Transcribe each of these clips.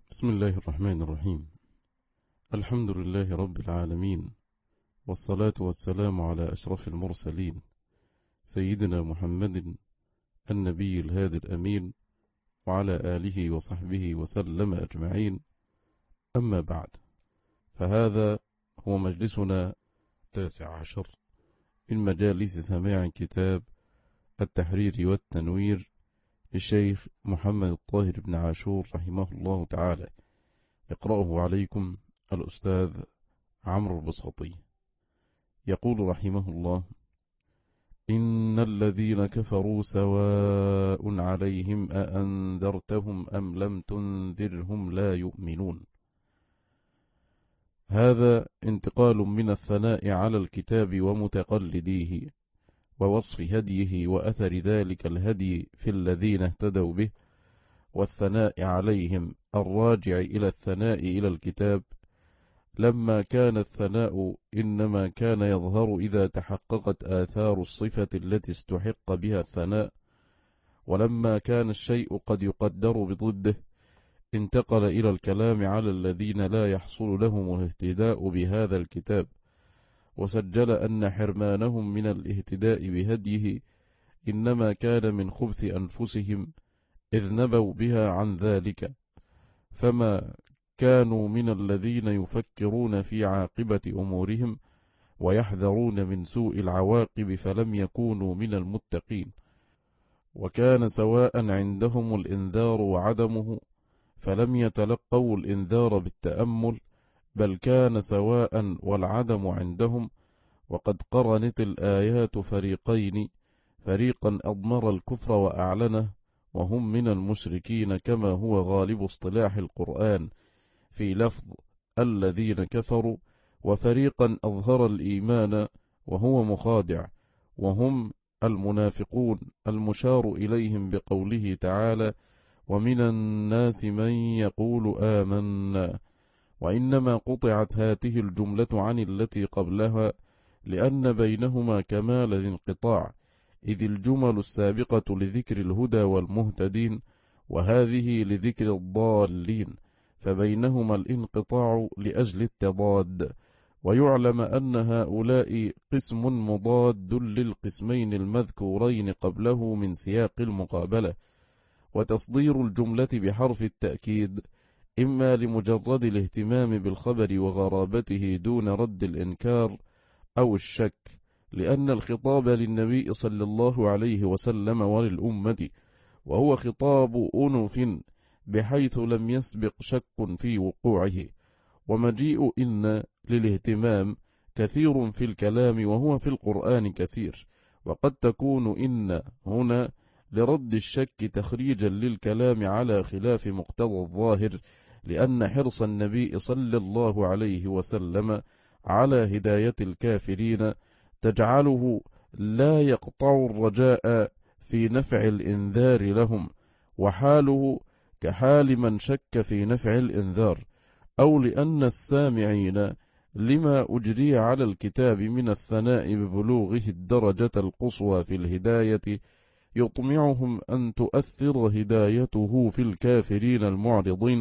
بسم الله الرحمن الرحيم. الحمد لله رب العالمين، والصلاة والسلام على أشرف المرسلين سيدنا محمد النبي الهادي الأمين، وعلى آله وصحبه وسلم أجمعين. أما بعد، فهذا هو مجلسنا 19 من مجالس سماع كتاب التحرير والتنوير للشيخ محمد الطاهر بن عاشور رحمه الله تعالى. يقرأه عليكم الأستاذ عمرو البساطي. يقول رحمه الله: إن الذين كفروا سواء عليهم أأنذرتهم أم لم تنذرهم لا يؤمنون. هذا انتقال من الثناء على الكتاب ومتقلديه، ووصف هديه وأثر ذلك الهدي في الذين اهتدوا به، والثناء عليهم الراجع إلى الثناء إلى الكتاب، لما كان الثناء إنما كان يظهر إذا تحققت آثار الصفة التي استحق بها الثناء، ولما كان الشيء قد يقدر بضده انتقل إلى الكلام على الذين لا يحصل لهم الاهتداء بهذا الكتاب، وسجل أن حرمانهم من الاهتداء بهديه إنما كان من خبث أنفسهم إذ نبوا بها عن ذلك، فما كانوا من الذين يفكرون في عاقبة أمورهم ويحذرون من سوء العواقب، فلم يكونوا من المتقين. وكان سواء عندهم الإنذار وعدمه، فلم يتلقوا الإنذار بالتأمل، بل كان سواء والعدم عندهم. وقد قرنت الآيات فريقين: فريقا أضمر الكفر وأعلنه وهم من المشركين كما هو غالب اصطلاح القرآن في لفظ الذين كفروا، وفريقا أظهر الإيمان وهو مخادع وهم المنافقون المشار إليهم بقوله تعالى: ومن الناس من يقول آمنا. وإنما قطعت هاته الجملة عن التي قبلها لأن بينهما كمال الانقطاع، إذ الجمل السابقة لذكر الهدى والمهتدين، وهذه لذكر الضالين، فبينهما الانقطاع لأجل التضاد. ويعلم أن هؤلاء قسم مضاد للقسمين المذكورين قبله من سياق المقابلة. وتصدير الجملة بحرف التأكيد إما لمجرد الاهتمام بالخبر وغرابته دون رد الإنكار أو الشك، لأن الخطاب للنبي صلى الله عليه وسلم وللأمة، وهو خطاب أنف بحيث لم يسبق شك في وقوعه. ومجيء إن للاهتمام كثير في الكلام وهو في القرآن كثير، وقد تكون إن هنا لرد الشك تخريجا للكلام على خلاف مقتضى الظاهر، لأن حرص النبي صلى الله عليه وسلم على هداية الكافرين تجعله لا يقطع الرجاء في نفع الإنذار لهم، وحاله كحال من شك في نفع الإنذار، أو لأن السامعين لما أجري على الكتاب من الثناء ببلوغه الدرجة القصوى في الهداية يطمعهم أن تؤثر هدايته في الكافرين المعرضين،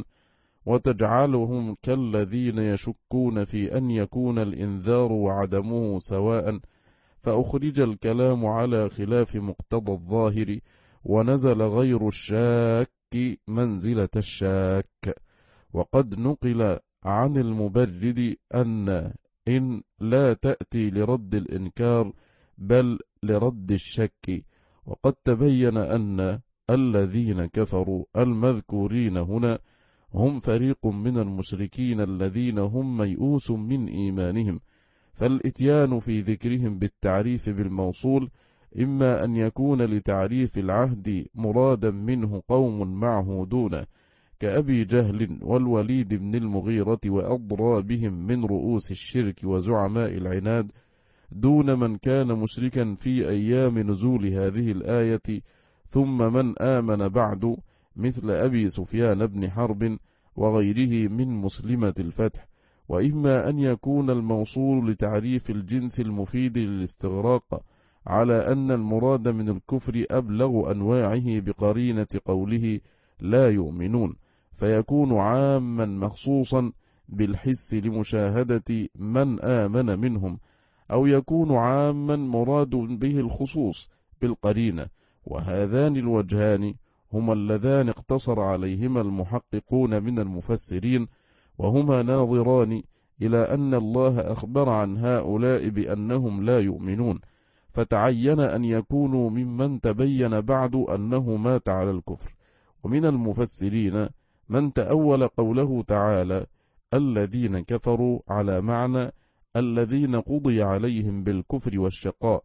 وتجعلهم كالذين يشكون في أن يكون الإنذار وعدمه سواء، فأخرج الكلام على خلاف مقتضى الظاهر، ونزل غير الشاك منزلة الشاك. وقد نقل عن المبرد أن إن لا تأتي لرد الإنكار بل لرد الشك. وقد تبين أن الذين كفروا المذكورين هنا هم فريق من المشركين الذين هم ميؤوس من إيمانهم، فالإتيان في ذكرهم بالتعريف بالموصول إما أن يكون لتعريف العهد مرادا منه قوم معهودون كأبي جهل والوليد بن المغيرة وأضرابهم من رؤوس الشرك وزعماء العناد، دون من كان مشركا في أيام نزول هذه الآية ثم من آمن بعد، مثل أبي سفيان بن حرب وغيره من مسلمة الفتح. وإما أن يكون الموصول لتعريف الجنس المفيد للاستغراق، على أن المراد من الكفر أبلغ أنواعه بقرينة قوله لا يؤمنون، فيكون عاما مخصوصا بالحس لمشاهدة من آمن منهم، أو يكون عاما مراد به الخصوص بالقرينة. وهذان الوجهان هما اللذان اقتصر عليهما المحققون من المفسرين، وهما ناظران إلى أن الله أخبر عن هؤلاء بأنهم لا يؤمنون، فتعين أن يكونوا ممن تبين بعد أنه مات على الكفر. ومن المفسرين من تأول قوله تعالى الذين كفروا على معنى الذين قضي عليهم بالكفر والشقاء،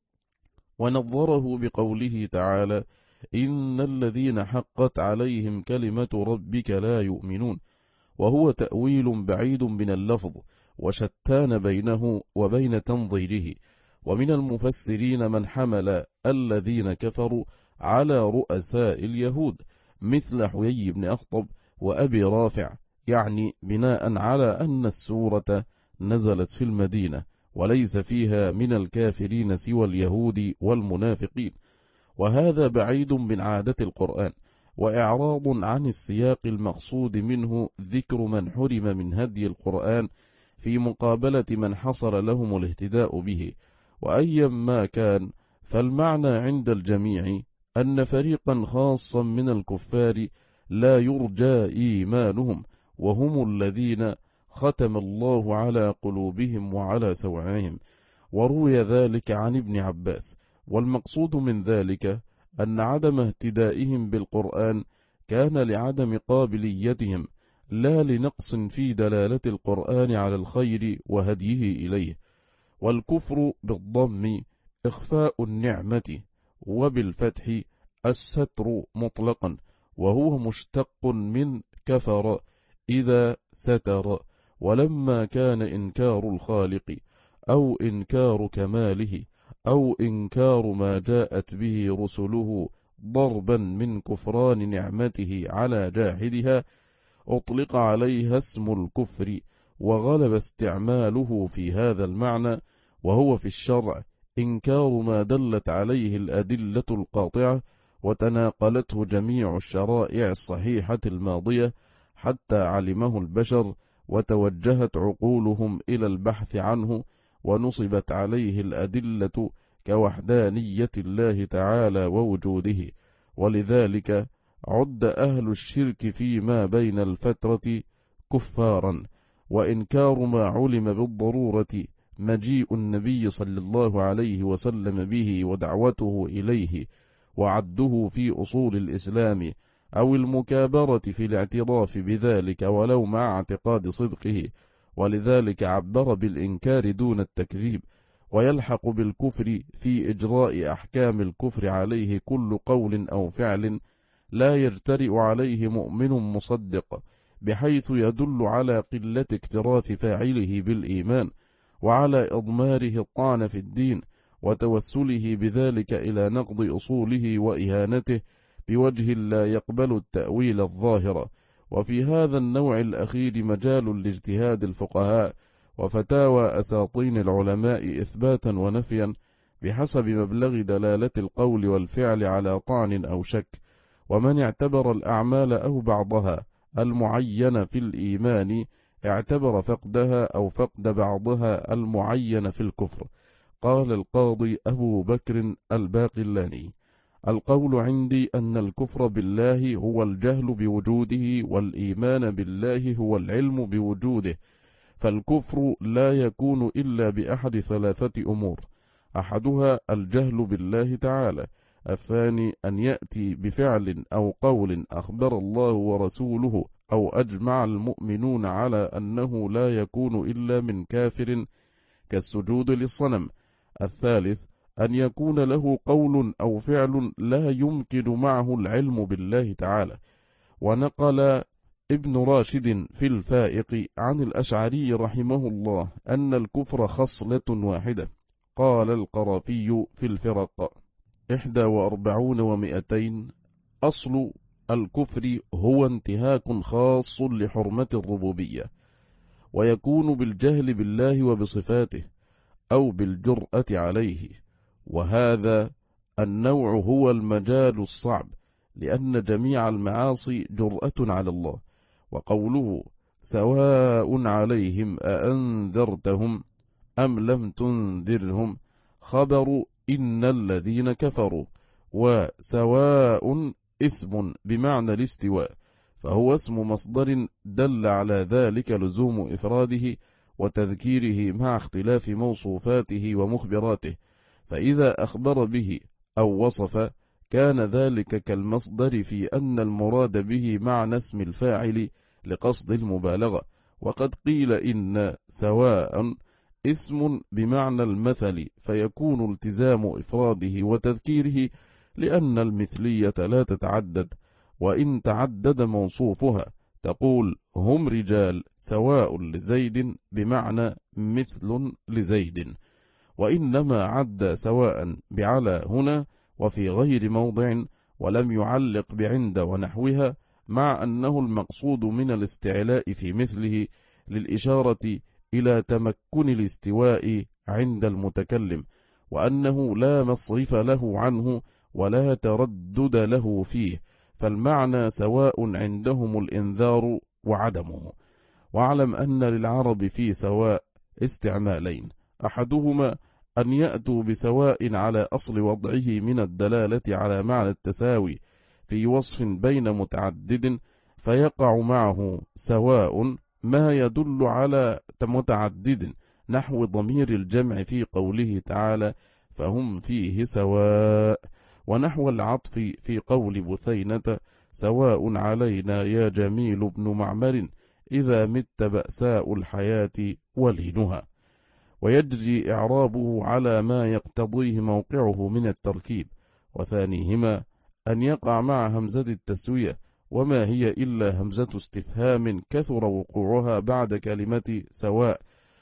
ونظره بقوله تعالى إن الذين حقت عليهم كلمة ربك لا يؤمنون، وهو تأويل بعيد من اللفظ وشتان بينه وبين تنظيره. ومن المفسرين من حمل الذين كفروا على رؤساء اليهود مثل حيي بن أخطب وأبي رافع، يعني بناء على أن السورة نزلت في المدينة وليس فيها من الكافرين سوى اليهود والمنافقين، وهذا بعيد من عادة القرآن، وإعراض عن السياق المقصود منه ذكر من حرم من هدي القرآن في مقابلة من حصل لهم الاهتداء به. وأيا ما كان، فالمعنى عند الجميع أن فريقا خاصا من الكفار لا يرجى إيمانهم، وهم الذين ختم الله على قلوبهم وعلى سمعهم. وروي ذلك عن ابن عباس، والمقصود من ذلك أن عدم اهتدائهم بالقرآن كان لعدم قابليتهم، لا لنقص في دلالة القرآن على الخير وهديه إليه. والكفر بالضم إخفاء النعمة، وبالفتح الستر مطلقا، وهو مشتق من كفر إذا ستر. ولما كان إنكار الخالق أو إنكار كماله أو إنكار ما جاءت به رسله ضربا من كفران نعمته على جاحدها، أطلق عليها اسم الكفر، وغلب استعماله في هذا المعنى، وهو في الشرع إنكار ما دلت عليه الأدلة القاطعة وتناقلته جميع الشرائع الصحيحة الماضية حتى علمه البشر وتوجهت عقولهم إلى البحث عنه، ونصبت عليه الأدلة كوحدانية الله تعالى ووجوده. ولذلك عد أهل الشرك فيما بين الفترة كفارا. وإنكار ما علم بالضرورة مجيء النبي صلى الله عليه وسلم به ودعوته إليه وعده في أصول الإسلام، أو المكابرة في الاعتراف بذلك ولو مع اعتقاد صدقه، ولذلك عبر بالإنكار دون التكذيب. ويلحق بالكفر في إجراء أحكام الكفر عليه كل قول أو فعل لا يجترئ عليه مؤمن مصدق، بحيث يدل على قلة اكتراث فاعله بالإيمان، وعلى إضماره الطعن في الدين، وتوسله بذلك إلى نقض أصوله وإهانته بوجه لا يقبل التأويل الظاهر. وفي هذا النوع الأخير مجال لاجتهاد الفقهاء وفتاوى أساطين العلماء إثباتا ونفيا بحسب مبلغ دلالة القول والفعل على طعن أو شك. ومن اعتبر الأعمال أو بعضها المعين في الإيمان اعتبر فقدها أو فقد بعضها المعين في الكفر. قال القاضي أبو بكر الباقلاني: القول عندي أن الكفر بالله هو الجهل بوجوده، والإيمان بالله هو العلم بوجوده، فالكفر لا يكون إلا بأحد ثلاثة أمور: أحدها الجهل بالله تعالى، الثاني أن يأتي بفعل أو قول أخبر الله ورسوله أو أجمع المؤمنون على أنه لا يكون إلا من كافر كالسجود للصنم، الثالث أن يكون له قول أو فعل لا يمكن معه العلم بالله تعالى. ونقل ابن راشد في الفائق عن الأشعري رحمه الله أن الكفر خصلة واحدة. قال القرافي في الفرق 41 و200: أصل الكفر هو انتهاك خاص لحرمة الربوبية، ويكون بالجهل بالله وبصفاته أو بالجرأة عليه، وهذا النوع هو المجال الصعب، لأن جميع المعاصي جرأة على الله، وقوله سواء عليهم أأنذرتهم أم لم تنذرهم خبر إن الذين كفروا، وسواء اسم بمعنى الاستواء، فهو اسم مصدر دل على ذلك لزوم إفراده وتذكيره مع اختلاف موصوفاته ومخبراته، فإذا أخبر به أو وصف كان ذلك كالمصدر في أن المراد به معنى اسم الفاعل لقصد المبالغة. وقد قيل إن سواء اسم بمعنى المثل، فيكون التزام إفراده وتذكيره لأن المثلية لا تتعدد، وإن تعدد موصوفها تقول هم رجال سواء لزيد بمعنى مثل لزيد، وإنما عد سواء بعلى هنا وفي غير موضع، ولم يعلق بعند ونحوها، مع أنه المقصود من الاستعلاء في مثله للإشارة إلى تمكن الاستواء عند المتكلم، وأنه لا مصرف له عنه ولا تردد له فيه، فالمعنى سواء عندهم الإنذار وعدمه. واعلم أن للعرب في سواء استعمالين، أحدهما أن يأتوا بسواء على أصل وضعه من الدلالة على معنى التساوي في وصف بين متعدد، فيقع معه سواء ما يدل على متعدد، نحو ضمير الجمع في قوله تعالى فهم فيه سواء، ونحو العطف في قول بثينة سواء علينا يا جميل بن معمر إذا مت بأساء الحياة ولينها. ويجري إعرابه على ما يقتضيه موقعه من التركيب، وثانيهما أن يقع مع همزة التسوية، وما هي إلا همزة استفهام كثر وقوعها بعد كلمة سواء،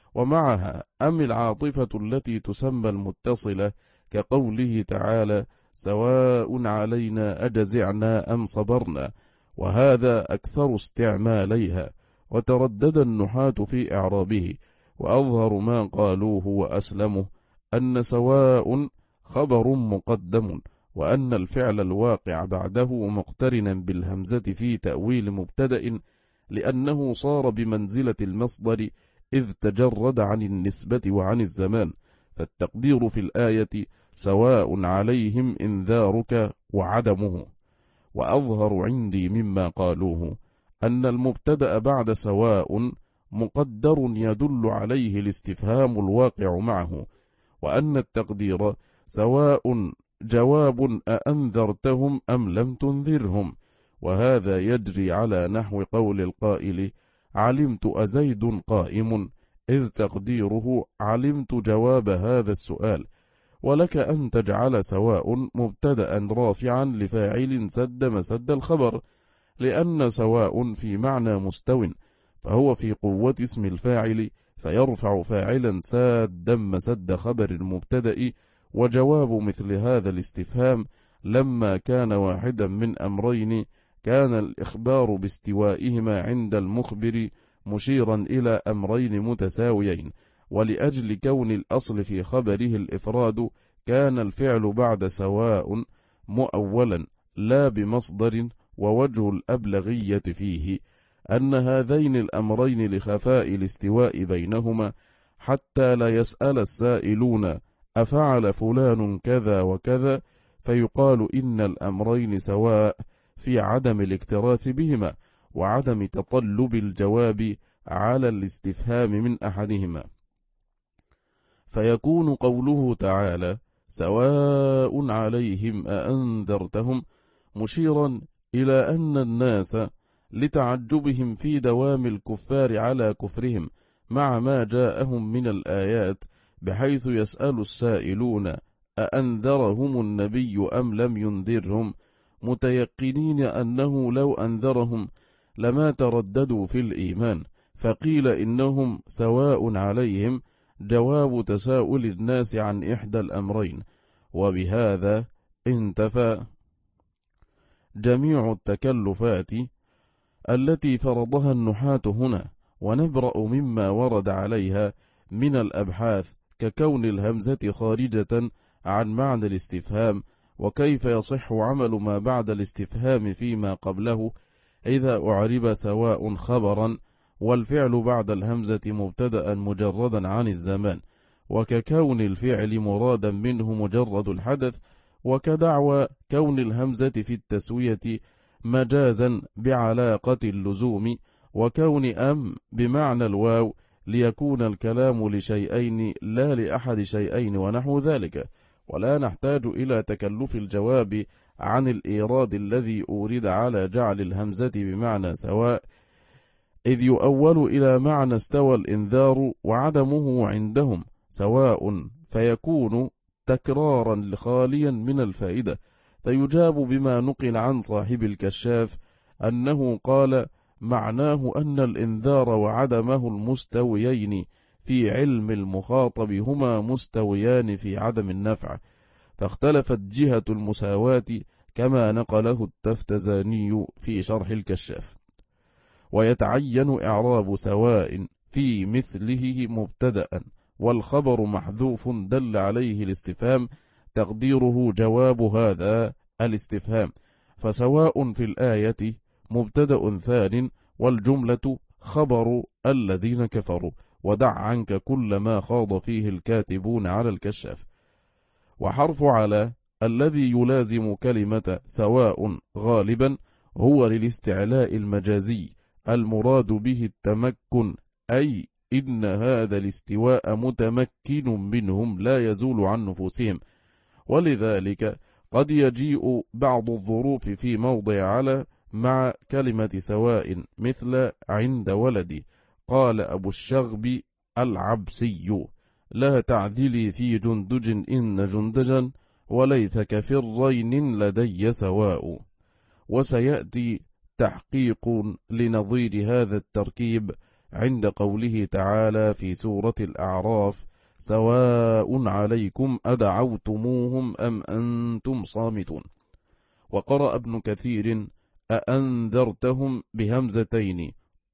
ومعها أم العاطفة التي تسمى المتصلة كقوله تعالى سواء علينا أجزعنا أم صبرنا، وهذا أكثر استعماليها. وتردد النحاة في إعرابه، وأظهر ما قالوه وأسلمه أن سواء خبر مقدم، وأن الفعل الواقع بعده مقترنا بالهمزة في تأويل مبتدأ، لأنه صار بمنزلة المصدر إذ تجرد عن النسبة وعن الزمان، فالتقدير في الآية سواء عليهم إنذارك وعدمه. وأظهر عندي مما قالوه أن المبتدأ بعد سواء مقدر يدل عليه الاستفهام الواقع معه، وأن التقدير سواء جواب أأنذرتهم أم لم تنذرهم، وهذا يجري على نحو قول القائل علمت أزيد قائم، إذ تقديره علمت جواب هذا السؤال. ولك أن تجعل سواء مبتدأ رافعا لفاعل سد مسد الخبر، لأن سواء في معنى مستو، فهو في قوة اسم الفاعل، فيرفع فاعلا سادا مسد خبر المبتدأ. وجواب مثل هذا الاستفهام لما كان واحدا من أمرين كان الإخبار باستوائهما عند المخبر مشيرا إلى أمرين متساويين، ولأجل كون الأصل في خبره الإفراد كان الفعل بعد سواء مؤولا لا بمصدر. ووجه الأبلغية فيه أن هذين الأمرين لخفاء الاستواء بينهما، حتى لا يسأل السائلون أفعل فلان كذا وكذا، فيقال إن الأمرين سواء في عدم الاكتراث بهما وعدم تطلب الجواب على الاستفهام من أحدهما. فيكون قوله تعالى سواء عليهم أأنذرتهم مشيرا إلى أن الناس لتعجبهم في دوام الكفار على كفرهم مع ما جاءهم من الآيات، بحيث يسأل السائلون أأنذرهم النبي أم لم ينذرهم، متيقنين أنه لو أنذرهم لما ترددوا في الإيمان، فقيل إنهم سواء عليهم جواب تساؤل الناس عن إحدى الأمرين، وبهذا انتفى جميع التكلفات التي فرضها النحاة هنا، ونبرأ مما ورد عليها من الأبحاث ككون الهمزة خارجة عن معنى الاستفهام، وكيف يصح عمل ما بعد الاستفهام فيما قبله، إذا أعرب سواء خبرا والفعل بعد الهمزة مبتدأ مجردا عن الزمان، وككون الفعل مرادا منه مجرد الحدث، وكدعوى كون الهمزة في التسوية مجازا بعلاقة اللزوم، وكون أم بمعنى الواو ليكون الكلام لشيئين لا لأحد شيئين ونحو ذلك. ولا نحتاج إلى تكلف الجواب عن الإيراد الذي أورد على جعل الهمزة بمعنى سواء، إذ يؤول إلى معنى استوى الإنذار وعدمه عندهم سواء، فيكون تكرارا خاليا من الفائدة، فيجاب بما نقل عن صاحب الكشاف أنه قال معناه أن الإنذار وعدمه المستويين في علم المخاطب هما مستويان في عدم النفع، فاختلفت جهة المساواة كما نقله التفتزاني في شرح الكشاف. ويتعين إعراب سواء في مثله مبتدأ، والخبر محذوف دل عليه الاستفهام تقديره جواب هذا الاستفهام، فسواء في الآية مبتدأ ثان، والجملة خبر الذين كفروا، ودع عنك كل ما خاض فيه الكاتبون على الكشاف. وحرف على الذي يلازم كلمة سواء غالبا هو للاستعلاء المجازي المراد به التمكن، أي إن هذا الاستواء متمكن منهم لا يزول عن نفوسهم، ولذلك قد يجيء بعض الظروف في موضع على مع كلمة سواء، مثل عند ولدي قال أبو الشغب العبسي لا تعذلي في جندج إن جندجا وليثك في الرين لدي سواء. وسيأتي تحقيق لنظير هذا التركيب عند قوله تعالى في سورة الأعراف سواء عليكم أدعوتموهم أم أنتم صامتون. وقرأ ابن كثير أأنذرتهم بهمزتين،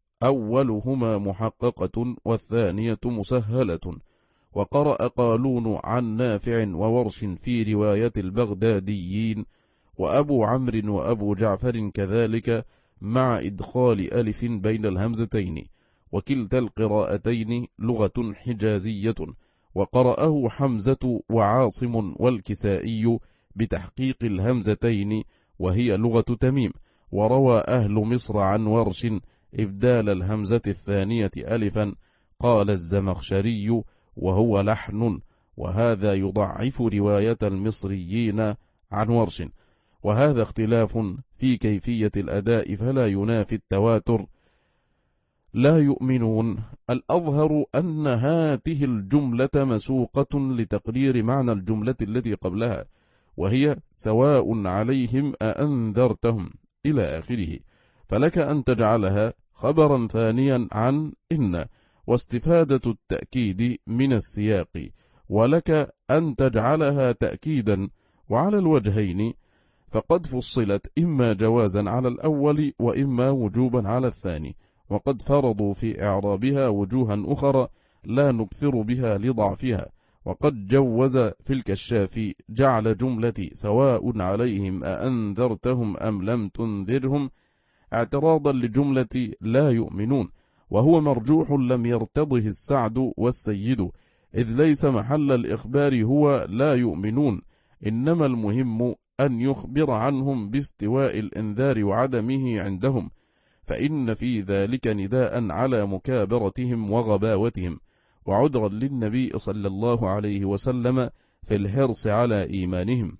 أولهما محققة والثانية مسهلة. وقرأ قالون عن نافع وورش في رواية البغداديين، وأبو عمرو وأبو جعفر كذلك مع إدخال ألف بين الهمزتين، وكلتا القراءتين لغة حجازية. وقرأه حمزة وعاصم والكسائي بتحقيق الهمزتين وهي لغة تميم. وروى أهل مصر عن ورش إبدال الهمزة الثانية ألفا، قال الزمخشري وهو لحن، وهذا يضعف رواية المصريين عن ورش، وهذا اختلاف في كيفية الأداء فلا ينافي التواتر. لا يؤمنون الأظهر أن هاته الجملة مسوقة لتقرير معنى الجملة التي قبلها، وهي سواء عليهم أأنذرتهم إلى آخره، فلك أن تجعلها خبرا ثانيا عن إن واستفادة التأكيد من السياق، ولك أن تجعلها تأكيدا، وعلى الوجهين فقد فصلت إما جوازا على الأول وإما وجوبا على الثاني، وقد فرضوا في إعرابها وجوها أخرى لا نكثر بها لضعفها. وقد جوز في الكشاف جعل جملة سواء عليهم أأنذرتهم أم لم تنذرهم اعتراضا لجملة لا يؤمنون، وهو مرجوح لم يرتضه السعد والسيد، إذ ليس محل الإخبار هو لا يؤمنون، إنما المهم أن يخبر عنهم باستواء الإنذار وعدمه عندهم، فإن في ذلك نداء على مكابرتهم وغباوتهم، وعذرا للنبي صلى الله عليه وسلم في الحرص على إيمانهم،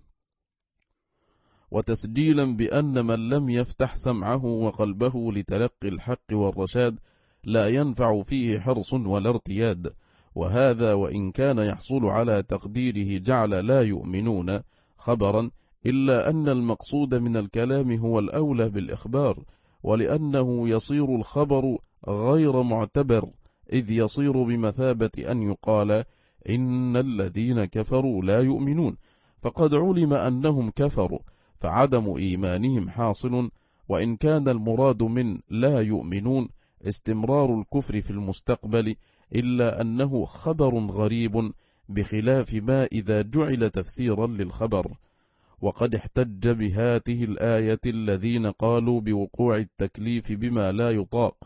وتسجيلا بأن من لم يفتح سمعه وقلبه لتلقي الحق والرشاد لا ينفع فيه حرص ولا ارتياد. وهذا وإن كان يحصل على تقديره جعل لا يؤمنون خبرا، إلا أن المقصود من الكلام هو الأولى بالإخبار، ولأنه يصير الخبر غير معتبر، إذ يصير بمثابة أن يقال إن الذين كفروا لا يؤمنون، فقد علم أنهم كفروا، فعدم إيمانهم حاصل، وإن كان المراد من لا يؤمنون استمرار الكفر في المستقبل، إلا أنه خبر غريب بخلاف ما إذا جعل تفسيرا للخبر. وقد احتج بهاته الآية الذين قالوا بوقوع التكليف بما لا يطاق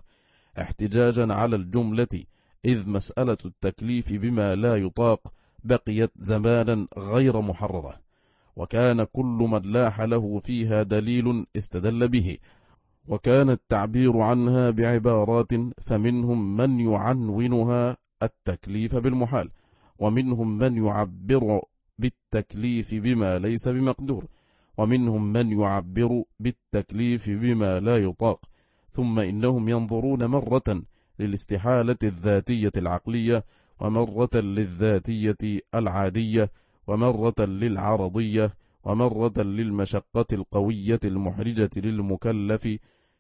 احتجاجا على الجملة، إذ مسألة التكليف بما لا يطاق بقيت زمانا غير محررة، وكان كل من لاح له فيها دليل استدل به، وكان التعبير عنها بعبارات، فمنهم من يعنونها التكليف بالمحال، ومنهم من يعبر بالتكليف بما ليس بمقدور، ومنهم من يعبر بالتكليف بما لا يطاق. ثم إنهم ينظرون مرة للاستحالة الذاتية العقلية، ومرة للذاتية العادية، ومرة للعرضية، ومرة للمشقة القوية المحرجة للمكلف،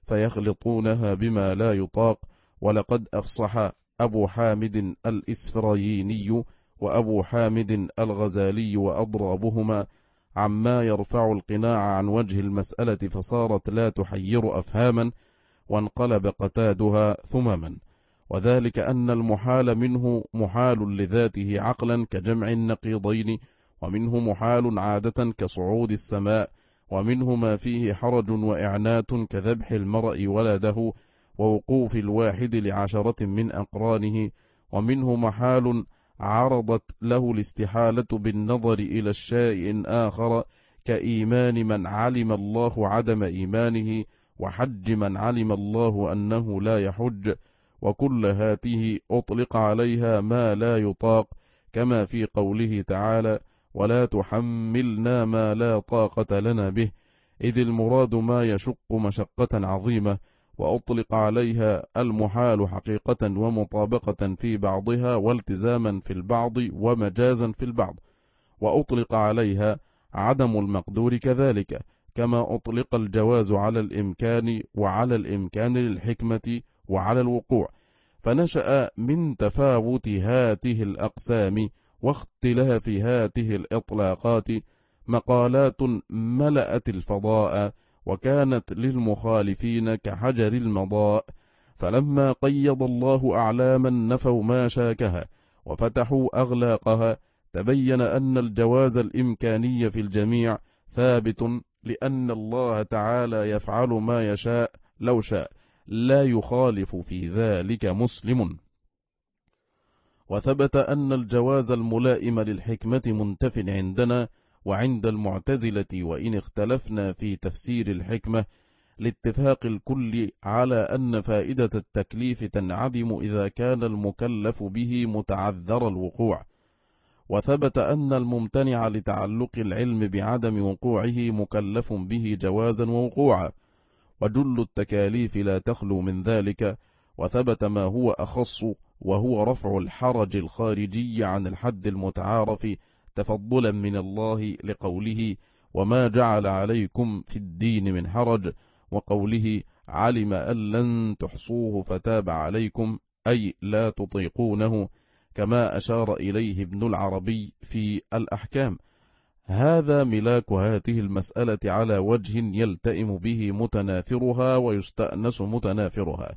فيخلطونها بما لا يطاق. ولقد أفصح أبو حامد الإسفرايني وأبو حامد الغزالي وأضرابهما عما يرفع القناع عن وجه المسألة، فصارت لا تحير أفهاما، وانقلب قتادها ثمما. وذلك أن المحال منه محال لذاته عقلا كجمع النقيضين، ومنه محال عادة كصعود السماء، ومنه ما فيه حرج وإعنات كذبح المرء ولده ووقوف الواحد ل10 من أقرانه، ومنه محال عرضت له الاستحالة بالنظر إلى الشيء آخر كإيمان من علم الله عدم إيمانه، وحج من علم الله أنه لا يحج، وكل هاته أطلق عليها ما لا يطاق، كما في قوله تعالى: ولا تحملنا ما لا طاقة لنا به، إذ المراد ما يشق مشقة عظيمة، وأطلق عليها المحال حقيقة ومطابقة في بعضها، والتزاما في البعض ومجازا في البعض، وأطلق عليها عدم المقدور كذلك، كما أطلق الجواز على الإمكان، وعلى الإمكان للحكمة، وعلى الوقوع. فنشأ من تفاوت هاته الأقسام واختلاف هاته الإطلاقات مقالات ملأت الفضاء، وكانت للمخالفين كحجر المضاء، فلما قيض الله أعلاما نفوا ما شاكها وفتحوا أغلاقها، تبين أن الجواز الإمكاني في الجميع ثابت، لأن الله تعالى يفعل ما يشاء لو شاء، لا يخالف في ذلك مسلم. وثبت أن الجواز الملائم للحكمة منتف عندنا وعند المعتزلة، وإن اختلفنا في تفسير الحكمة لاتفاق الكل على أن فائدة التكليف تنعدم إذا كان المكلف به متعذر الوقوع. وثبت أن الممتنع لتعلق العلم بعدم وقوعه مكلف به جوازا ووقوعا، وجل التكاليف لا تخلو من ذلك. وثبت ما هو أخص، وهو رفع الحرج الخارجي عن الحد المتعارف تفضلا من الله، لقوله: وما جعل عليكم في الدين من حرج، وقوله: علم أن لن تحصوه فتاب عليكم، أي لا تطيقونه، كما أشار إليه ابن العربي في الأحكام. هذا ملاك هاته المسألة على وجه يلتئم به متناثرها ويستأنس متنافرها.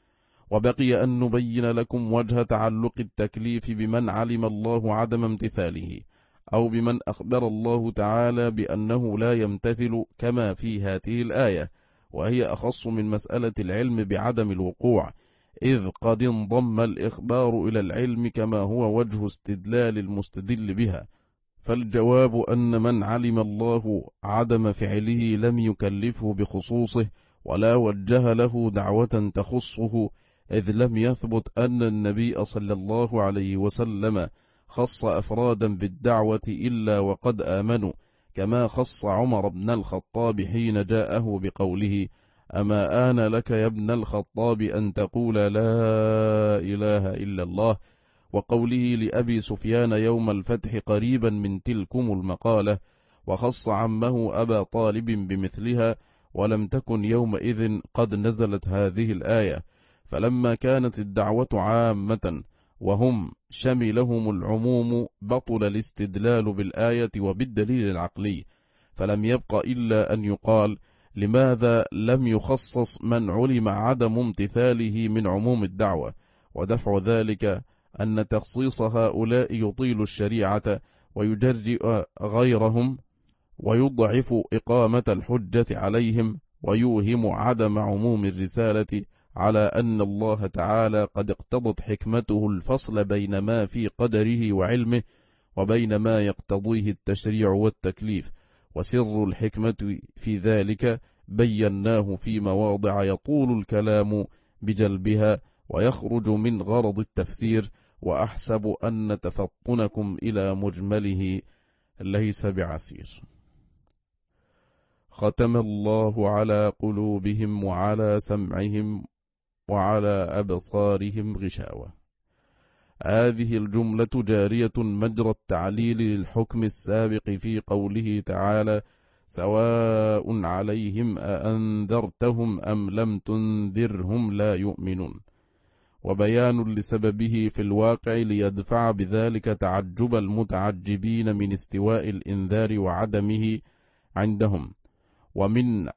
وبقي أن نبين لكم وجه تعلق التكليف بمن علم الله عدم امتثاله، أو بمن أخبر الله تعالى بأنه لا يمتثل، كما في هاته الآية، وهي أخص من مسألة العلم بعدم الوقوع، إذ قد انضم الإخبار إلى العلم، كما هو وجه استدلال المستدل بها. فالجواب أن من علم الله عدم فعله لم يكلفه بخصوصه، ولا وجه له دعوة تخصه، إذ لم يثبت أن النبي صلى الله عليه وسلم خص أفرادا بالدعوة إلا وقد آمنوا، كما خص عمر بن الخطاب حين جاءه بقوله: أما آن لك يا ابن الخطاب أن تقول لا إله إلا الله، وقوله لأبي سفيان يوم الفتح قريبا من تلكم المقالة، وخص عمه أبا طالب بمثلها، ولم تكن يومئذ قد نزلت هذه الآية. فلما كانت الدعوة عامة وهم شملهم العموم، بطل الاستدلال بالآية وبالدليل العقلي، فلم يبق إلا أن يقال: لماذا لم يخصص من علم عدم امتثاله من عموم الدعوة؟ ودفع ذلك أن تخصيص هؤلاء يطيل الشريعة ويجرئ غيرهم، ويضعف إقامة الحجة عليهم، ويوهم عدم عموم الرسالة، على أن الله تعالى قد اقتضت حكمته الفصل بين ما في قدره وعلمه وبين ما يقتضيه التشريع والتكليف، وسر الحكمة في ذلك بيناه في مواضع يطول الكلام بجلبها ويخرج من غرض التفسير، وأحسب أن تفطنكم إلى مجمله ليس بعسير. ختم الله على قلوبهم وعلى سمعهم وعلى أبصارهم غشاوة. هذه الجملة جارية مجرى التعليل للحكم السابق في قوله تعالى: سواء عليهم أأنذرتهم أم لم تنذرهم لا يؤمنون، وبيان لسببه في الواقع ليدفع بذلك تعجب المتعجبين من استواء الإنذار وعدمه عندهم، ومن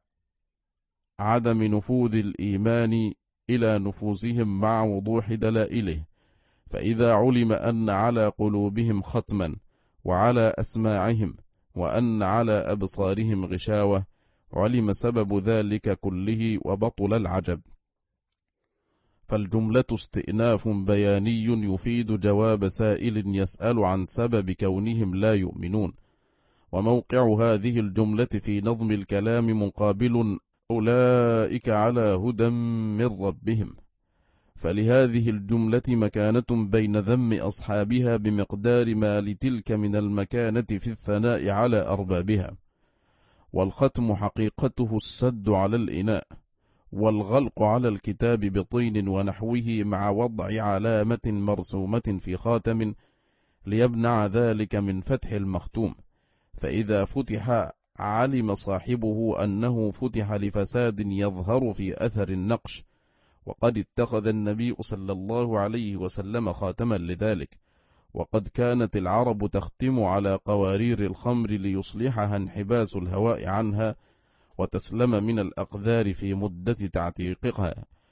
عدم نفوذ الإيمان إلى نفوسهم مع وضوح دلائله. فإذا علم أن على قلوبهم ختما وعلى أسماعهم وأن على أبصارهم غشاوة، علم سبب ذلك كله وبطل العجب. فالجملة استئناف بياني يفيد جواب سائل يسأل عن سبب كونهم لا يؤمنون، وموقع هذه الجملة في نظم الكلام مقابل أولئك على هدى من ربهم، فلهذه الجملة مكانة بين ذم أصحابها بمقدار ما لتلك من المكانة في الثناء على أربابها. والختم حقيقته السد على الإناء، والغلق على الكتاب بطين ونحوه مع وضع علامة مرسومة في خاتم ليمنع ذلك من فتح المختوم، فإذا فتح علم صاحبه أنه فتح لفساد يظهر في أثر النقش، وقد اتخذ النبي صلى الله عليه وسلم خاتما لذلك. وقد كانت العرب تختم على قوارير الخمر ليصلحها انحباس الهواء عنها وتسلم من الأقذار في مدة تعتيقها.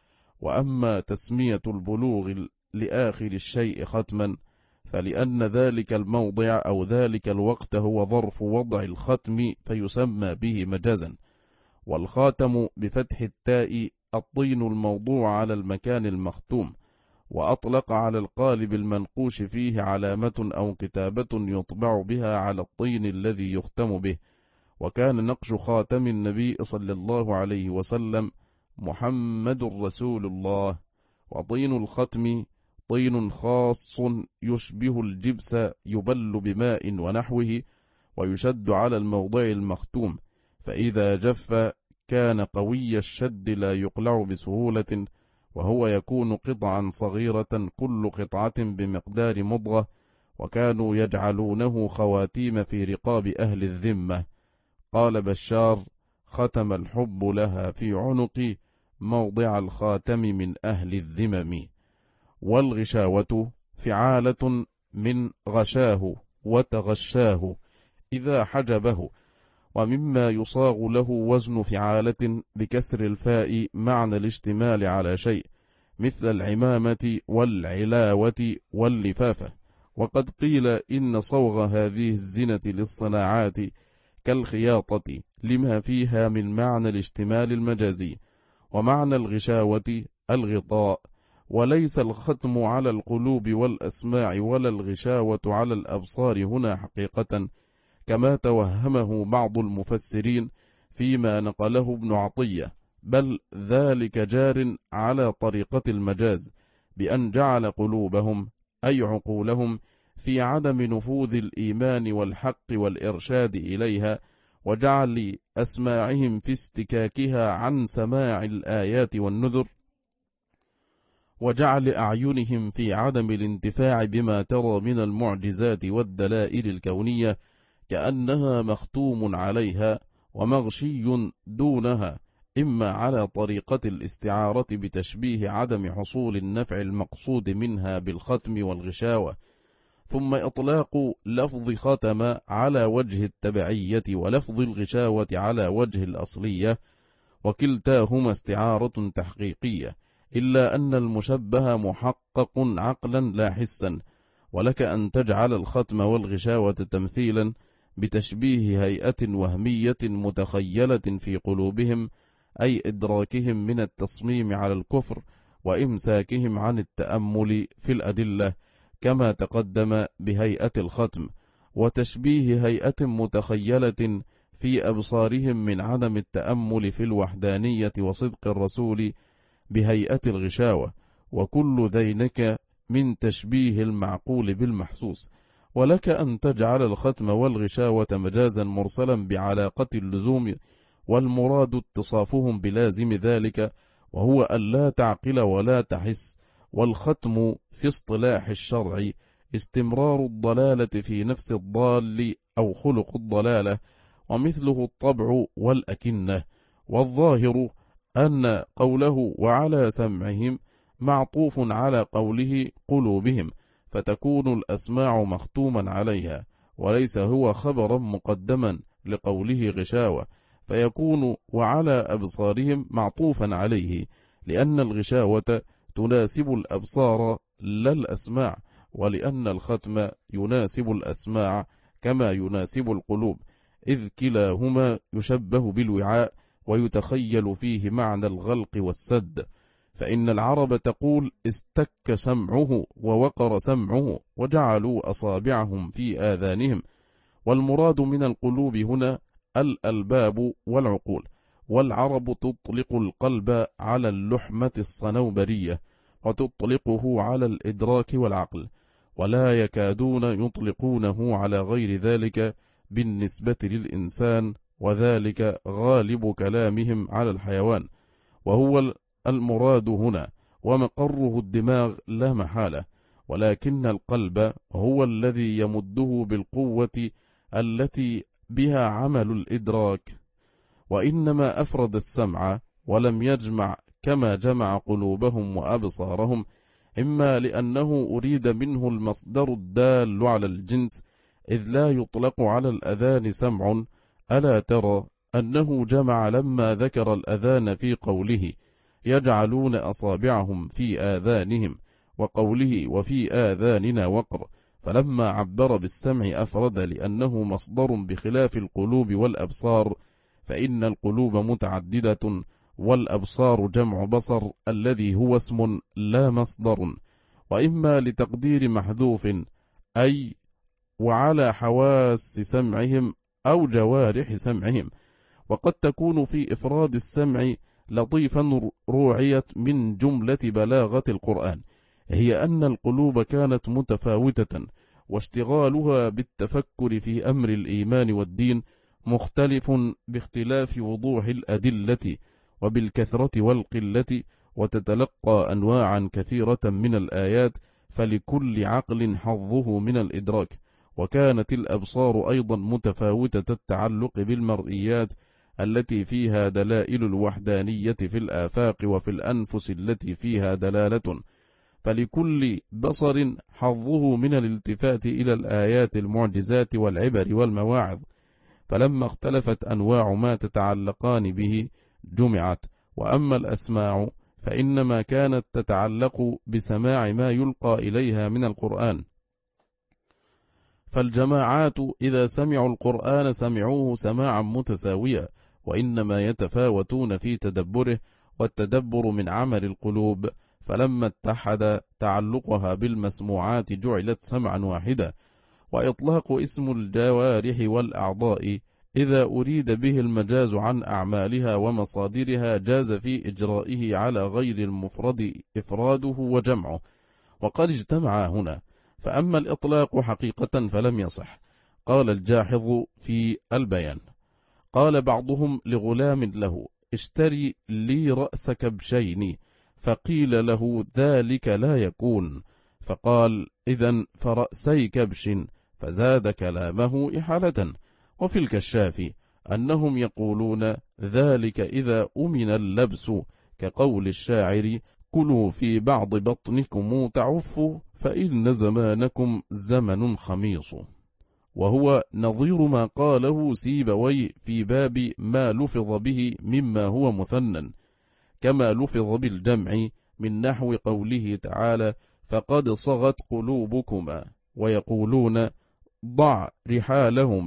وأما تسمية البلوغ لآخر الشيء ختما، فلأن ذلك الموضع أو ذلك الوقت هو ظرف وضع الختم فيسمى به مجازا. والخاتم بفتح التاء الطين الموضوع على المكان المختوم، وأطلق على القالب المنقوش فيه علامة أو كتابة يطبع بها على الطين الذي يختم به. وكان نقش خاتم النبي صلى الله عليه وسلم محمد رسول الله. وطين الختم طين خاص يشبه الجبس يبل بماء ونحوه، ويشد على الموضع المختوم، فإذا جف كان قوي الشد لا يقلع بسهولة، وهو يكون قطعا صغيرة كل قطعة بمقدار مضغة، وكانوا يجعلونه خواتيم في رقاب أهل الذمة. قال بشار: ختم الحب لها في عنقي موضع الخاتم من أهل الذمم. والغشاوة فعالة من غشاه وتغشاه إذا حجبه، ومما يصاغ له وزن فعالة بكسر الفاء معنى الاشتمال على شيء، مثل العمامة والعلاوة واللفافة. وقد قيل إن صوغ هذه الزنة للصناعات كالخياطة لما فيها من معنى الاشتمال المجازي، ومعنى الغشاوة الغطاء، وليس الختم على القلوب والأسماع ولا الغشاوة على الأبصار هنا حقيقة، كما توهمه بعض المفسرين فيما نقله ابن عطية، بل ذلك جار على طريقة المجاز، بأن جعل قلوبهم أي عقولهم في عدم نفوذ الإيمان والحق والإرشاد إليها، وجعل أسماعهم في استكاكها عن سماع الآيات والنذر، وجعل أعينهم في عدم الانتفاع بما ترى من المعجزات والدلائل الكونية، كأنها مختوم عليها ومغشي دونها، إما على طريقة الاستعارة بتشبيه عدم حصول النفع المقصود منها بالختم والغشاوة، ثم إطلاق لفظ ختم على وجه التبعية ولفظ الغشاوة على وجه الأصلية، وكلتاهما استعارة تحقيقية، إلا أن المشبه محقق عقلا لا حسا. ولك أن تجعل الختم والغشاوة تمثيلا بتشبيه هيئة وهمية متخيلة في قلوبهم، أي إدراكهم من التصميم على الكفر وإمساكهم عن التأمل في الأدلة، كما تقدم بهيئة الختم، وتشبيه هيئة متخيلة في أبصارهم من عدم التأمل في الوحدانية وصدق الرسول بهيئة الغشاوة، وكل ذلك من تشبيه المعقول بالمحسوس. ولك أن تجعل الختم والغشاوة مجازا مرسلا بعلاقة اللزوم، والمراد اتصافهم بلازم ذلك، وهو أن لا تعقل ولا تحس. والختم في اصطلاح الشرع استمرار الضلالة في نفس الضال أو خلق الضلالة، ومثله الطبع والأكنة. والظاهر أن قوله وعلى سمعهم معطوف على قوله قلوبهم، فتكون الأسماع مختوما عليها، وليس هو خبرا مقدما لقوله غشاوة، فيكون وعلى أبصارهم معطوفا عليه، لأن الغشاوة تناسب الأبصار لا الأسماع، ولأن الختم يناسب الأسماع كما يناسب القلوب، إذ كلاهما يشبه بالوعاء ويتخيل فيه معنى الغلق والسد. فإن العرب تقول استك سمعه ووقر سمعه، وجعلوا أصابعهم في آذانهم. والمراد من القلوب هنا الألباب والعقول، والعرب تطلق القلب على اللحمة الصنوبرية، وتطلقه على الإدراك والعقل، ولا يكادون يطلقونه على غير ذلك بالنسبة للإنسان، وذلك غالب كلامهم على الحيوان، وهو المراد هنا، ومقره الدماغ لا محالة، ولكن القلب هو الذي يمده بالقوة التي بها عمل الإدراك. وإنما أفرد السمع ولم يجمع كما جمع قلوبهم وأبصارهم، إما لأنه أريد منه المصدر الدال على الجنس، إذ لا يطلق على الأذان سمع. ألا ترى أنه جمع لما ذكر الأذان في قوله يجعلون أصابعهم في آذانهم، وقوله وفي آذاننا وقر، فلما عبر بالسمع أفرد لأنه مصدر بخلاف القلوب والأبصار، فإن القلوب متعددة، والأبصار جمع بصر الذي هو اسم لا مصدر. وإما لتقدير محذوف، أي وعلى حواس سمعهم أو جوارح سمعهم. وقد تكون في إفراد السمع لطيفا روعيت من جملة بلاغة القرآن، هي أن القلوب كانت متفاوتة، واشتغالها بالتفكر في أمر الإيمان والدين مختلف باختلاف وضوح الأدلة وبالكثرة والقلة، وتتلقى أنواعا كثيرة من الآيات، فلكل عقل حظه من الإدراك. وكانت الأبصار أيضا متفاوتة التعلق بالمرئيات التي فيها دلائل الوحدانية في الآفاق وفي الأنفس التي فيها دلالة، فلكل بصر حظه من الالتفات إلى الآيات المعجزات والعبر والمواعظ. فلما اختلفت أنواع ما تتعلقان به جمعت. وأما الأسماع فإنما كانت تتعلق بسماع ما يلقى إليها من القرآن، فالجماعات إذا سمعوا القرآن سمعوه سماعا متساويا، وإنما يتفاوتون في تدبره، والتدبر من عمل القلوب، فلما اتحد تعلقها بالمسموعات جعلت سمعا واحدا. وإطلاق اسم الجوارح والأعضاء إذا أريد به المجاز عن أعمالها ومصادرها جاز في إجرائه على غير المفرد إفراده وجمعه، وقد اجتمع هنا. فأما الإطلاق حقيقة فلم يصح. قال الجاحظ في البيان: قال بعضهم لغلام له: اشتري لي رأس كبشين، فقيل له ذلك لا يكون، فقال: إذن فرأسي كبش، فزاد كلامه إحالة. وفي الكشاف أنهم يقولون ذلك إذا أمن اللبس، كقول الشاعر: كلوا في بعض بطنكم تعفوا، فإن زمانكم زمن خميص. وهو نظير ما قاله سيبوي في باب ما لفظ به مما هو مثنى، كما لفظ بالجمع من نحو قوله تعالى: فقد صغت قلوبكما، ويقولون ضع رحالهما،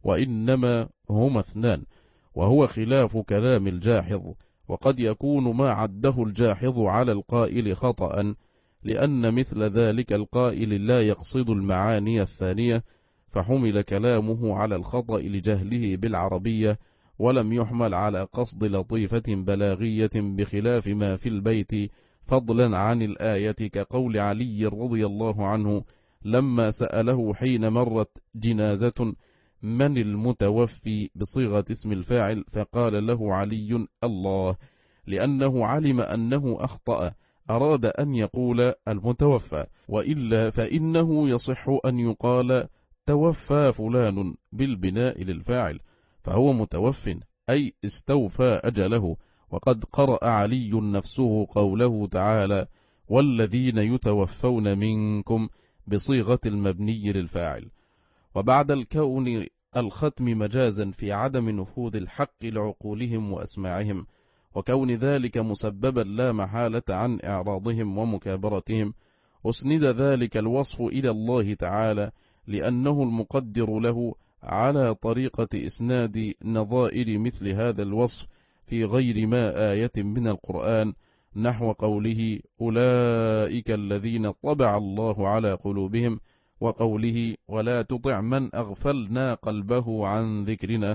وإنما هما اثنان، وهو خلاف كلام الجاحظ. وقد يكون ما عده الجاحظ على القائل خطأ، لأن مثل ذلك القائل لا يقصد المعاني الثانية، فحمل كلامه على الخطأ لجهله بالعربية، ولم يحمل على قصد لطيفة بلاغية بخلاف ما في البيت، فضلا عن الآية، كقول علي رضي الله عنه لما سأله حين مرت جنازة من المتوفي بصيغة اسم الفاعل، فقال له علي الله، لأنه علم أنه أخطأ، أراد أن يقول المتوفى، وإلا فإنه يصح أن يقال توفى فلان بالبناء للفاعل، فهو متوف أي استوفى أجله. وقد قرأ علي نفسه قوله تعالى والذين يتوفون منكم بصيغة المبني للفاعل. وبعد الكون الختم مجازا في عدم نفوذ الحق لعقولهم وأسماعهم، وكون ذلك مسببا لا محالة عن إعراضهم ومكابرتهم، أسند ذلك الوصف إلى الله تعالى، لأنه المقدر له على طريقة إسناد نظائر مثل هذا الوصف في غير ما آية من القرآن، نحو قوله أولئك الذين طبع الله على قلوبهم، وقوله ولا تطع من أغفلنا قلبه عن ذكرنا،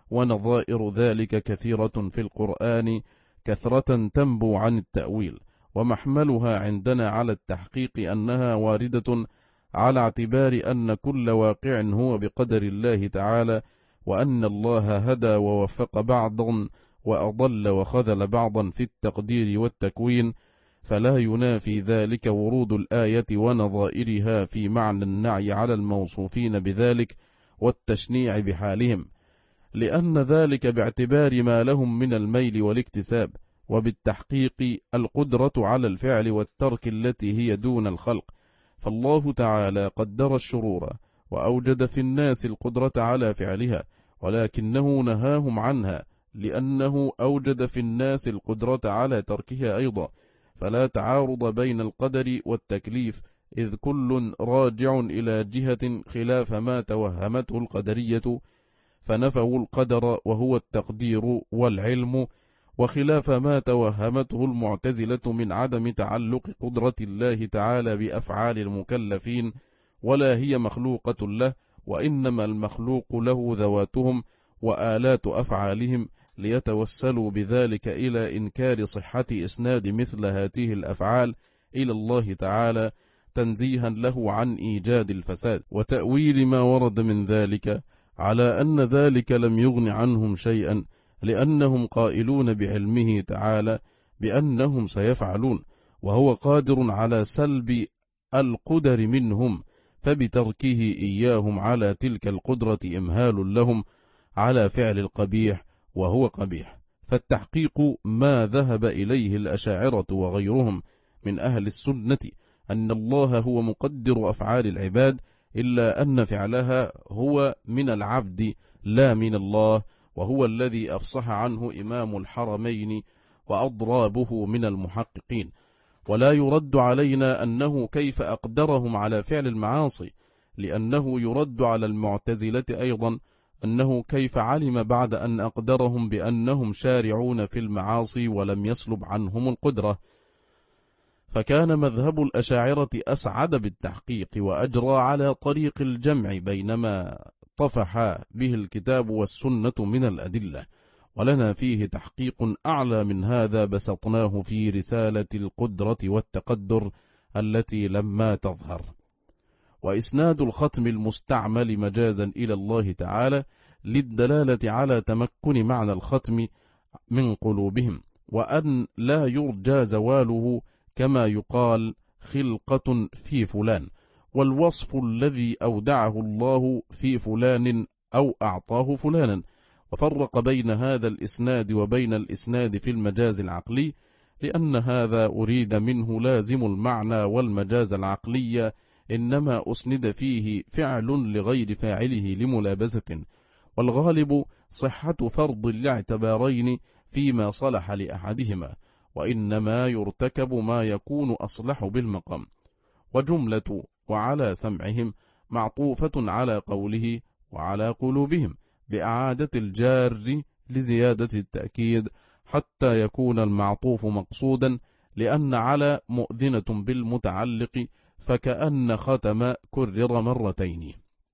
ونظائر ذلك كثيرة في القرآن كثرة تنبو عن التأويل، ومحملها عندنا على التحقيق أنها واردة على اعتبار أن كل واقع هو بقدر الله تعالى، وأن الله هدى ووفق بعضا وأضل وخذل بعضا في التقدير والتكوين، فلا ينافي ذلك ورود الآية ونظائرها في معنى النعي على الموصوفين بذلك والتشنيع بحالهم، لأن ذلك باعتبار ما لهم من الميل والاكتساب، وبالتحقيق القدرة على الفعل والترك التي هي دون الخلق. فالله تعالى قدر الشرور وأوجد في الناس القدرة على فعلها، ولكنه نهاهم عنها، لأنه أوجد في الناس القدرة على تركها أيضا، فلا تعارض بين القدر والتكليف، إذ كل راجع إلى جهة خلاف ما توهمته القدرية، فنفوا القدر وهو التقدير والعلم، وخلاف ما توهمته المعتزلة من عدم تعلق قدرة الله تعالى بأفعال المكلفين، ولا هي مخلوقة له، وإنما المخلوق له ذواتهم وآلات أفعالهم، ليتوسلوا بذلك إلى إنكار صحة إسناد مثل هذه الأفعال إلى الله تعالى، تنزيها له عن إيجاد الفساد، وتأويل ما ورد من ذلك على أن ذلك لم يغن عنهم شيئا، لأنهم قائلون بعلمه تعالى بأنهم سيفعلون، وهو قادر على سلب القدر منهم، فبتركه إياهم على تلك القدرة إمهال لهم على فعل القبيح وهو قبيح. فالتحقيق ما ذهب إليه الأشاعرة وغيرهم من أهل السنة، أن الله هو مقدر أفعال العباد، إلا أن فعلها هو من العبد لا من الله، وهو الذي أفصح عنه إمام الحرمين وأضرابه من المحققين. ولا يرد علينا أنه كيف أقدرهم على فعل المعاصي، لأنه يرد على المعتزلة أيضا أنه كيف علم بعد أن أقدرهم بأنهم شارعون في المعاصي ولم يسلب عنهم القدرة. فكان مذهب الأشاعرة أسعد بالتحقيق وأجرى على طريق الجمع بينما طفح به الكتاب والسنة من الأدلة، ولنا فيه تحقيق أعلى من هذا بسطناه في رسالة القدرة والتقدر التي لما تظهر. وإسناد الختم المستعمل مجازا إلى الله تعالى للدلالة على تمكن معنى الختم من قلوبهم، وأن لا يرجى زواله، كما يقال خلقة في فلان، والوصف الذي أودعه الله في فلان أو أعطاه فلانا. وفرق بين هذا الإسناد وبين الإسناد في المجاز العقلي، لأن هذا أريد منه لازم المعنى، والمجاز العقلي إنما أسند فيه فعل لغير فاعله لملابسة، والغالب صحة فرض الاعتبارين فيما صلح لأحدهما، وإنما يرتكب ما يكون أصلح بالمقام. وجملة وعلى سمعهم معطوفة على قوله وعلى قلوبهم بإعادة الجار لزيادة التأكيد حتى يكون المعطوف مقصودا، لأن على مؤذنة بالمتعلق فكأن ختم كرر مرتين.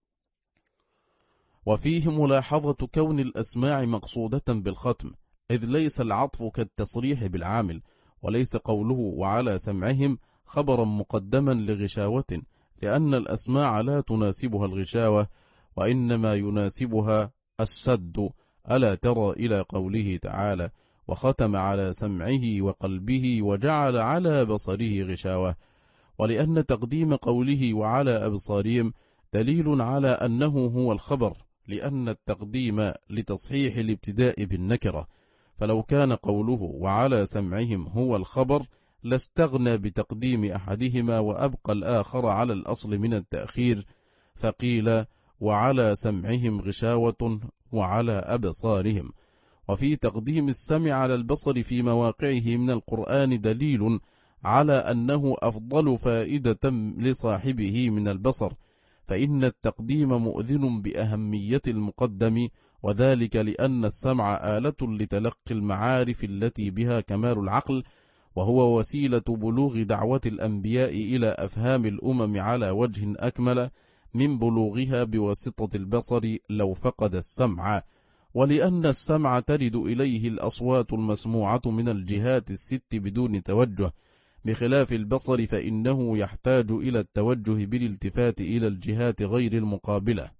وفيه ملاحظة كون الأسماع مقصودة بالختم، إذ ليس العطف كالتصريح بالعامل، وليس قوله وعلى سمعهم خبرا مقدما لغشاوة، لأن الأسماع لا تناسبها الغشاوة، وإنما يناسبها السد. ألا ترى إلى قوله تعالى: وختم على سمعه وقلبه وجعل على بصره غشاوة. ولأن تقديم قوله وعلى أبصارهم دليل على أنه هو الخبر، لأن التقديم لتصحيح الابتداء بالنكرة، فلو كان قوله وعلى سمعهم هو الخبر لاستغنى بتقديم أحدهما وأبقى الآخر على الأصل من التأخير، فقيل وعلى سمعهم غشاوة وعلى أبصارهم. وفي تقديم السمع على البصر في مواقعه من القرآن دليل على أنه أفضل فائدة لصاحبه من البصر، فإن التقديم مؤذن بأهمية المقدم، وذلك لأن السمع آلة لتلقي المعارف التي بها كمال العقل، وهو وسيلة بلوغ دعوة الأنبياء إلى أفهام الأمم على وجه أكمل من بلوغها بواسطة البصر لو فقد السمع. ولأن السمع ترد إليه الأصوات المسموعة من الجهات الست بدون توجه، بخلاف البصر فإنه يحتاج إلى التوجه بالالتفات إلى الجهات غير المقابلة.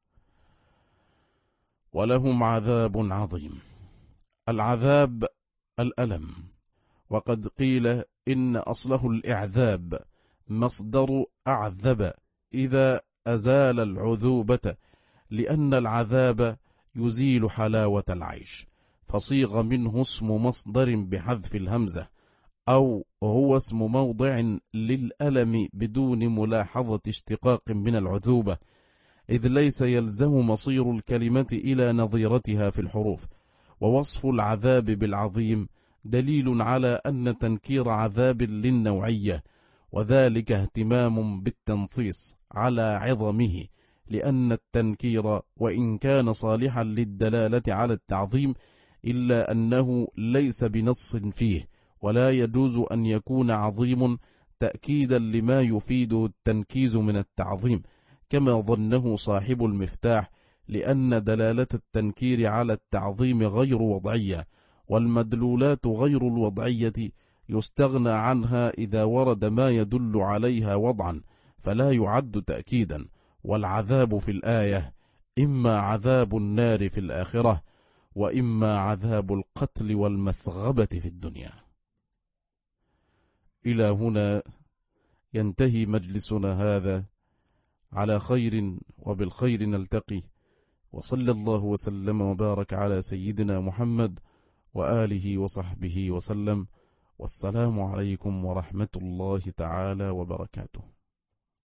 ولهم عذاب عظيم. العذاب الألم، وقد قيل إن أصله الإعذاب، مصدر أعذب إذا أزال العذوبة، لأن العذاب يزيل حلاوة العيش، فصيغ منه اسم مصدر بحذف الهمزة، أو هو اسم موضع للألم بدون ملاحظة اشتقاق من العذوبة، إذ ليس يلزم مصير الكلمة إلى نظيرتها في الحروف. ووصف العذاب بالعظيم دليل على أن تنكير عذاب للنوعية، وذلك اهتمام بالتنصيص على عظمه، لأن التنكير وإن كان صالحا للدلالة على التعظيم إلا أنه ليس بنص فيه، ولا يجوز أن يكون عظيم تأكيدا لما يفيده التنكيز من التعظيم، كما ظنه صاحب المفتاح، لأن دلالة التنكير على التعظيم غير وضعية، والمدلولات غير الوضعية يستغنى عنها إذا ورد ما يدل عليها وضعا، فلا يعد تأكيدا. والعذاب في الآية إما عذاب النار في الآخرة، وإما عذاب القتل والمسغبة في الدنيا. إلى هنا ينتهي مجلسنا هذا، على خير وبالخير نلتقي، وصلى الله وسلم وبارك على سيدنا محمد وآله وصحبه وسلم، والسلام عليكم ورحمة الله تعالى وبركاته.